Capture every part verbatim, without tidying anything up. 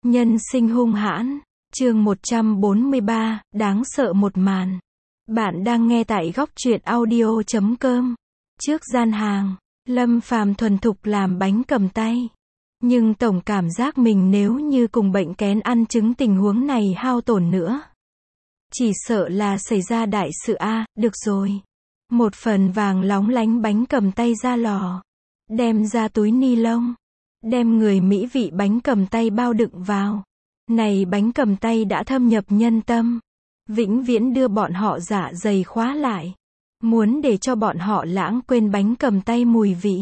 Nhân sinh hung hãn, chương một trăm bốn mươi ba, đáng sợ một màn. Bạn đang nghe tại góc truyện audio chấm com. Trước gian hàng, Lâm Phàm thuần thục làm bánh cầm tay. Nhưng tổng cảm giác mình nếu như cùng bệnh kén ăn trứng tình huống này hao tổn nữa, chỉ sợ là xảy ra đại sự a. À, được rồi. Một phần vàng lóng lánh bánh cầm tay ra lò, đem ra túi ni lông, đem người mỹ vị bánh cầm tay bao đựng vào. Này bánh cầm tay đã thâm nhập nhân tâm, vĩnh viễn đưa bọn họ dạ dày khóa lại, muốn để cho bọn họ lãng quên bánh cầm tay mùi vị.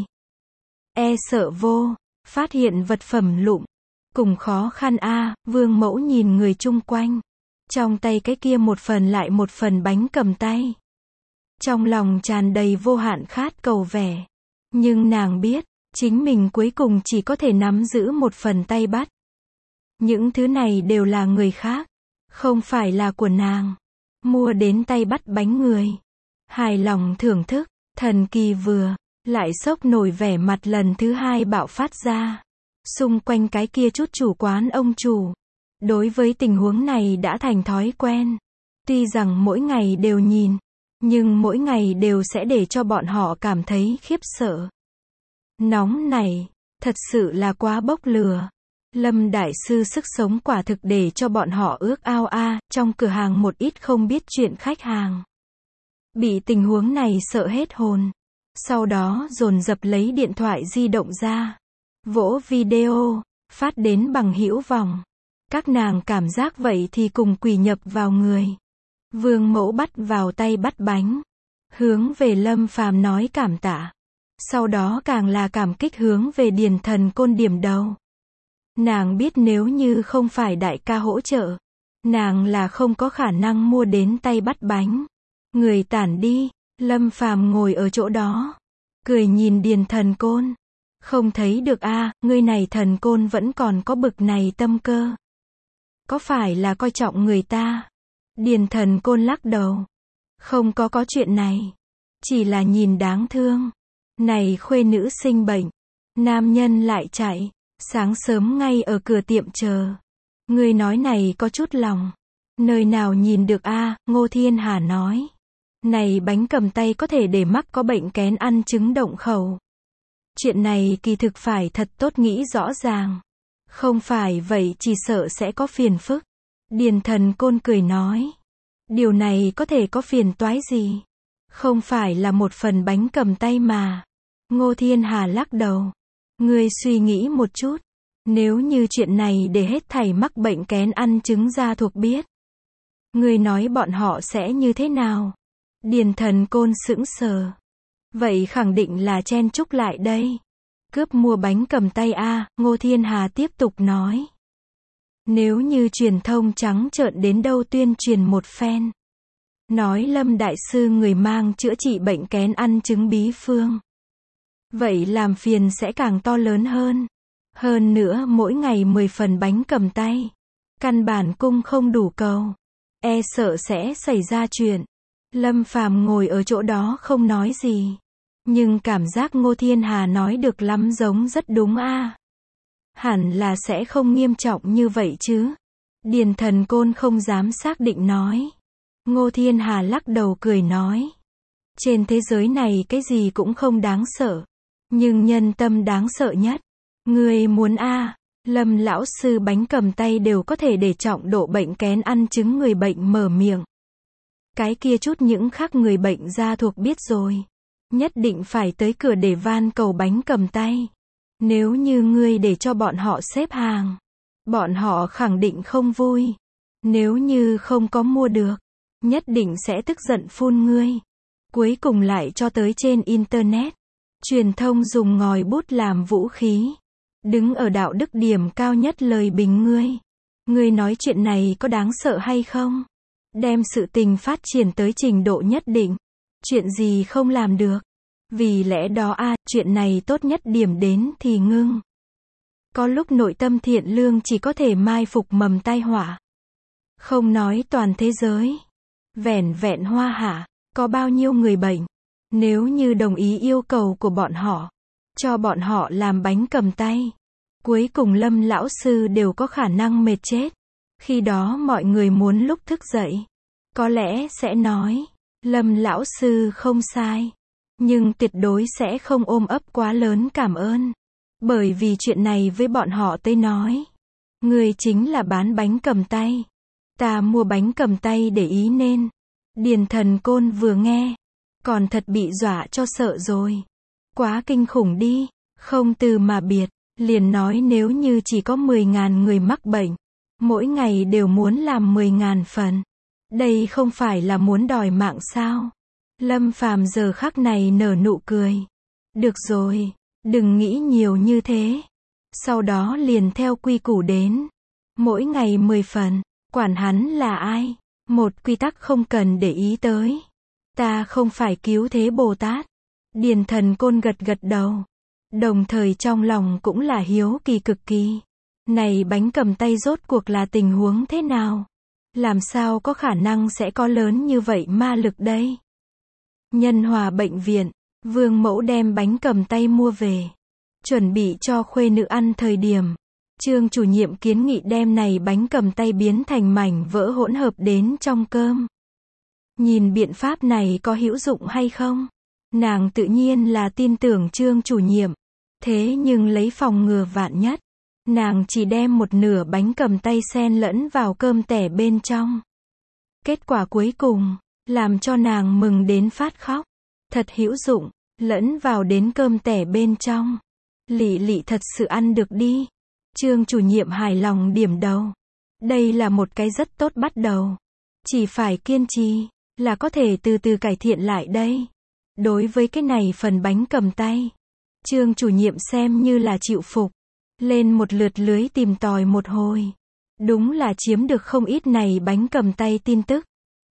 E sợ vô, phát hiện vật phẩm lụm, cùng khó khăn a. À, Vương Mẫu nhìn người chung quanh, trong tay cái kia một phần lại một phần bánh cầm tay, trong lòng tràn đầy vô hạn khát cầu vẻ. Nhưng nàng biết, chính mình cuối cùng chỉ có thể nắm giữ một phần tay bắt. Những thứ này đều là người khác, không phải là của nàng. Mua đến tay bắt bánh người, hài lòng thưởng thức, thần kỳ vừa, lại sốc nổi vẻ mặt lần thứ hai bạo phát ra. Xung quanh cái kia chút chủ quán ông chủ, đối với tình huống này đã thành thói quen. Tuy rằng mỗi ngày đều nhìn, nhưng mỗi ngày đều sẽ để cho bọn họ cảm thấy khiếp sợ. Nóng này, thật sự là quá bốc lửa. Lâm Đại Sư sức sống quả thực để cho bọn họ ước ao a. À, trong cửa hàng một ít không biết chuyện khách hàng bị tình huống này sợ hết hồn. Sau đó dồn dập lấy điện thoại di động ra, vỗ video, phát đến bằng hữu vòng. Các nàng cảm giác vậy thì cùng quỷ nhập vào người. Vương Mẫu bắt vào tay bắt bánh, hướng về Lâm Phàm nói cảm tạ. Sau đó càng là cảm kích hướng về Điền Thần Côn điểm đầu. Nàng biết nếu như không phải đại ca hỗ trợ, nàng là không có khả năng mua đến tay bắt bánh. Người tản đi, Lâm Phàm ngồi ở chỗ đó, cười nhìn Điền Thần Côn. Không thấy được a, à, ngươi này thần côn vẫn còn có bực này tâm cơ. Có phải là coi trọng người ta? Điền Thần Côn lắc đầu. Không có có chuyện này. Chỉ là nhìn đáng thương. Này khuê nữ sinh bệnh, nam nhân lại chạy, sáng sớm ngay ở cửa tiệm chờ. Người nói này có chút lòng. Nơi nào nhìn được a, à, Ngô Thiên Hà nói. Này bánh cầm tay có thể để mắc có bệnh kén ăn trứng động khẩu. Chuyện này kỳ thực phải thật tốt nghĩ rõ ràng. Không phải vậy chỉ sợ sẽ có phiền phức. Điền Thần Côn cười nói. Điều này có thể có phiền toái gì? Không phải là một phần bánh cầm tay mà. Ngô Thiên Hà lắc đầu. Ngươi suy nghĩ một chút. Nếu như chuyện này để hết thảy mắc bệnh kén ăn trứng gia thuộc biết, ngươi nói bọn họ sẽ như thế nào? Điền Thần Côn sững sờ. Vậy khẳng định là chen chúc lại đây. Cướp mua bánh cầm tay a. À, Ngô Thiên Hà tiếp tục nói. Nếu như truyền thông trắng trợn đến đâu tuyên truyền một phen, nói Lâm Đại Sư người mang chữa trị bệnh kén ăn trứng bí phương, vậy làm phiền sẽ càng to lớn hơn. Hơn nữa mỗi ngày mười phần bánh cầm tay, căn bản cung không đủ cầu, e sợ sẽ xảy ra chuyện. Lâm Phàm ngồi ở chỗ đó không nói gì, nhưng cảm giác Ngô Thiên Hà nói được lắm giống rất đúng a. À. Hẳn là sẽ không nghiêm trọng như vậy chứ. Điền Thần Côn không dám xác định nói. Ngô Thiên Hà lắc đầu cười nói. Trên thế giới này cái gì cũng không đáng sợ, nhưng nhân tâm đáng sợ nhất. Ngươi muốn a, à, Lâm lão sư bánh cầm tay đều có thể để trọng độ bệnh kén ăn trứng người bệnh mở miệng. Cái kia chút những khác người bệnh gia thuộc biết rồi, nhất định phải tới cửa để van cầu bánh cầm tay. Nếu như ngươi để cho bọn họ xếp hàng, bọn họ khẳng định không vui. Nếu như không có mua được, nhất định sẽ tức giận phun ngươi. Cuối cùng lại cho tới trên internet, truyền thông dùng ngòi bút làm vũ khí, đứng ở đạo đức điểm cao nhất lời bình ngươi. Ngươi nói chuyện này có đáng sợ hay không? Đem sự tình phát triển tới trình độ nhất định, chuyện gì không làm được. Vì lẽ đó a, à, chuyện này tốt nhất điểm đến thì ngưng. Có lúc nội tâm thiện lương chỉ có thể mai phục mầm tai họa. Không nói toàn thế giới, vẻn vẹn Hoa Hạ, có bao nhiêu người bệnh, nếu như đồng ý yêu cầu của bọn họ, cho bọn họ làm bánh cầm tay, Cuối cùng Lâm lão sư đều có khả năng mệt chết. Khi đó mọi người muốn lúc thức dậy, có lẽ sẽ nói, Lâm lão sư không sai. Nhưng tuyệt đối sẽ không ôm ấp quá lớn cảm ơn. Bởi vì chuyện này với bọn họ tới nói. Người chính là bán bánh cầm tay. Ta mua bánh cầm tay để ý nên. Điền Thần Côn vừa nghe. Còn thật bị dọa cho sợ rồi. Quá kinh khủng đi. Không từ mà biệt. Liền nói nếu như chỉ có mười ngàn người mắc bệnh. Mỗi ngày đều muốn làm mười ngàn phần. Đây không phải là muốn đòi mạng sao? Lâm Phàm giờ khắc này nở nụ cười. Được rồi, đừng nghĩ nhiều như thế. Sau đó liền theo quy củ đến. Mỗi ngày mười phần, quản hắn là ai. Một quy tắc không cần để ý tới. Ta không phải cứu thế Bồ Tát. Điền Thần Côn gật gật đầu. Đồng thời trong lòng cũng là hiếu kỳ cực kỳ. Này bánh cầm tay rốt cuộc là tình huống thế nào? Làm sao có khả năng sẽ có lớn như vậy ma lực đây? Nhân Hòa bệnh viện, Vương Mẫu đem bánh cầm tay mua về. Chuẩn bị cho khuê nữ ăn thời điểm. Trương chủ nhiệm kiến nghị đem này bánh cầm tay biến thành mảnh vỡ hỗn hợp đến trong cơm. Nhìn biện pháp này có hữu dụng hay không? Nàng tự nhiên là tin tưởng Trương chủ nhiệm. Thế nhưng lấy phòng ngừa vạn nhất. Nàng chỉ đem một nửa bánh cầm tay xen lẫn vào cơm tẻ bên trong. Kết quả cuối cùng, làm cho nàng mừng đến phát khóc. Thật hữu dụng, lẫn vào đến cơm tẻ bên trong. Lị Lị thật sự ăn được đi. Trương chủ nhiệm hài lòng điểm đầu. Đây là một cái rất tốt bắt đầu. Chỉ phải kiên trì, là có thể từ từ cải thiện lại đây. Đối với cái này phần bánh cầm tay, Trương chủ nhiệm xem như là chịu phục. Lên một lượt lưới tìm tòi một hồi. Đúng là chiếm được không ít này bánh cầm tay tin tức.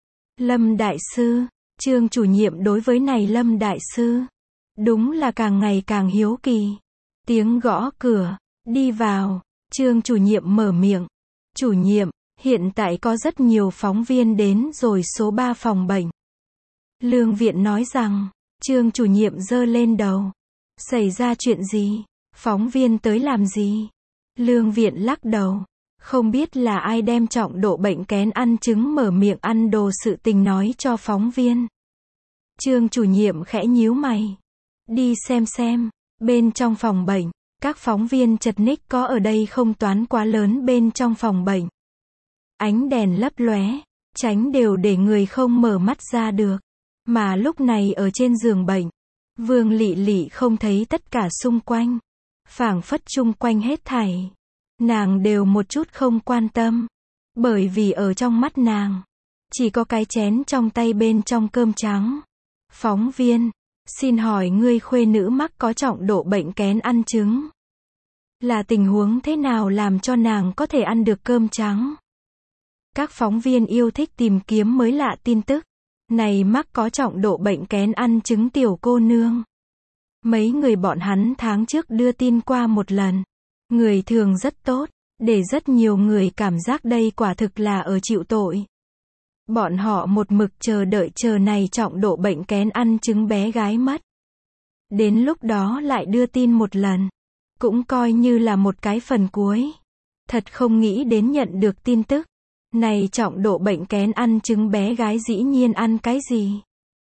Lâm đại sư, Trương chủ nhiệm đối với này Lâm đại sư, đúng là càng ngày càng hiếu kỳ. Tiếng gõ cửa, đi vào, Trương chủ nhiệm mở miệng. Chủ nhiệm, hiện tại có rất nhiều phóng viên đến rồi số ba phòng bệnh. Lương Viện nói rằng, Trương chủ nhiệm giơ lên đầu. Xảy ra chuyện gì? Phóng viên tới làm gì? Lương Viện lắc đầu. Không biết là ai đem trọng độ bệnh kén ăn trứng mở miệng ăn đồ sự tình nói cho phóng viên. Trương chủ nhiệm khẽ nhíu mày. Đi xem xem. Bên trong phòng bệnh, các phóng viên chật ních có ở đây không toán quá lớn bên trong phòng bệnh. Ánh đèn lấp lóe, tránh đều để người không mở mắt ra được. Mà lúc này ở trên giường bệnh, Vương Lị Lị không thấy tất cả xung quanh. Phảng phất chung quanh hết thảy. Nàng đều một chút không quan tâm. Bởi vì ở trong mắt nàng, chỉ có cái chén trong tay bên trong cơm trắng. Phóng viên, xin hỏi ngươi khuê nữ mắc có trọng độ bệnh kén ăn trứng. Là tình huống thế nào làm cho nàng có thể ăn được cơm trắng? Các phóng viên yêu thích tìm kiếm mới lạ tin tức. Này mắc có trọng độ bệnh kén ăn trứng tiểu cô nương. Mấy người bọn hắn tháng trước đưa tin qua một lần. Người thường rất tốt, để rất nhiều người cảm giác đây quả thực là ở chịu tội. Bọn họ một mực chờ đợi chờ này trọng độ bệnh kén ăn trứng bé gái mất. Đến lúc đó lại đưa tin một lần. Cũng coi như là một cái phần cuối. Thật không nghĩ đến nhận được tin tức. Này trọng độ bệnh kén ăn trứng bé gái dĩ nhiên ăn cái gì?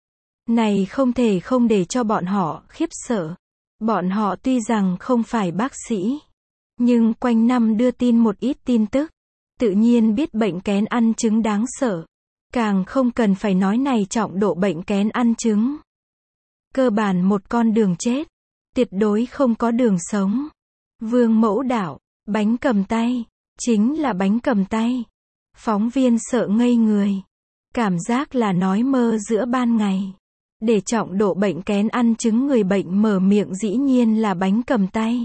Này không thể không để cho bọn họ khiếp sợ. Bọn họ tuy rằng không phải bác sĩ, nhưng quanh năm đưa tin một ít tin tức, tự nhiên biết bệnh kén ăn trứng đáng sợ. Càng không cần phải nói này trọng độ bệnh kén ăn trứng. Cơ bản một con đường chết, tuyệt đối không có đường sống. Vương Mẫu đạo, bánh cầm tay, chính là bánh cầm tay. Phóng viên sợ ngây người. Cảm giác là nói mơ giữa ban ngày. Để trọng độ bệnh kén ăn trứng người bệnh mở miệng dĩ nhiên là bánh cầm tay.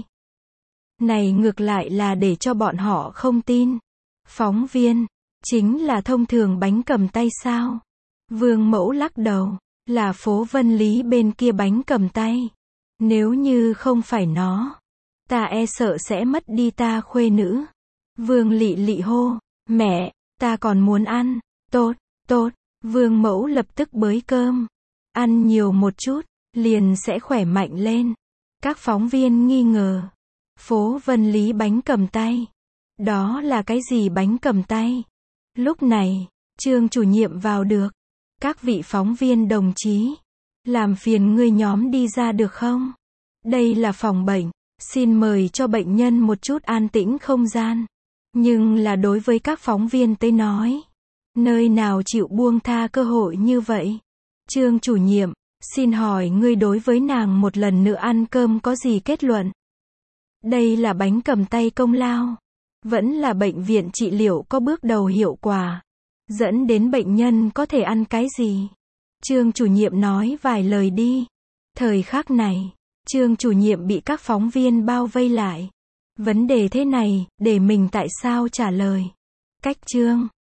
Này ngược lại là để cho bọn họ không tin. Phóng viên, chính là thông thường bánh cầm tay sao? Vương Mẫu lắc đầu, là phố Vân Lý bên kia bánh cầm tay. Nếu như không phải nó, ta e sợ sẽ mất đi ta khuê nữ. Vương Lị Lị hô, mẹ, ta còn muốn ăn. Tốt, tốt, Vương Mẫu lập tức bới cơm. Ăn nhiều một chút, liền sẽ khỏe mạnh lên. Các phóng viên nghi ngờ. Phố Vân Lý bánh cầm tay. Đó là cái gì bánh cầm tay? Lúc này, Trương chủ nhiệm vào được. Các vị phóng viên đồng chí, làm phiền ngươi nhóm đi ra được không? Đây là phòng bệnh, xin mời cho bệnh nhân một chút an tĩnh không gian. Nhưng là đối với các phóng viên tới nói, nơi nào chịu buông tha cơ hội như vậy? Trương chủ nhiệm, xin hỏi ngươi đối với nàng một lần nữa ăn cơm có gì kết luận? Đây là bánh cầm tay công lao, vẫn là bệnh viện trị liệu có bước đầu hiệu quả, dẫn đến bệnh nhân có thể ăn cái gì? Trương chủ nhiệm nói vài lời đi. Thời khắc này, Trương chủ nhiệm bị các phóng viên bao vây lại. Vấn đề thế này, để mình tại sao trả lời? Cách Trương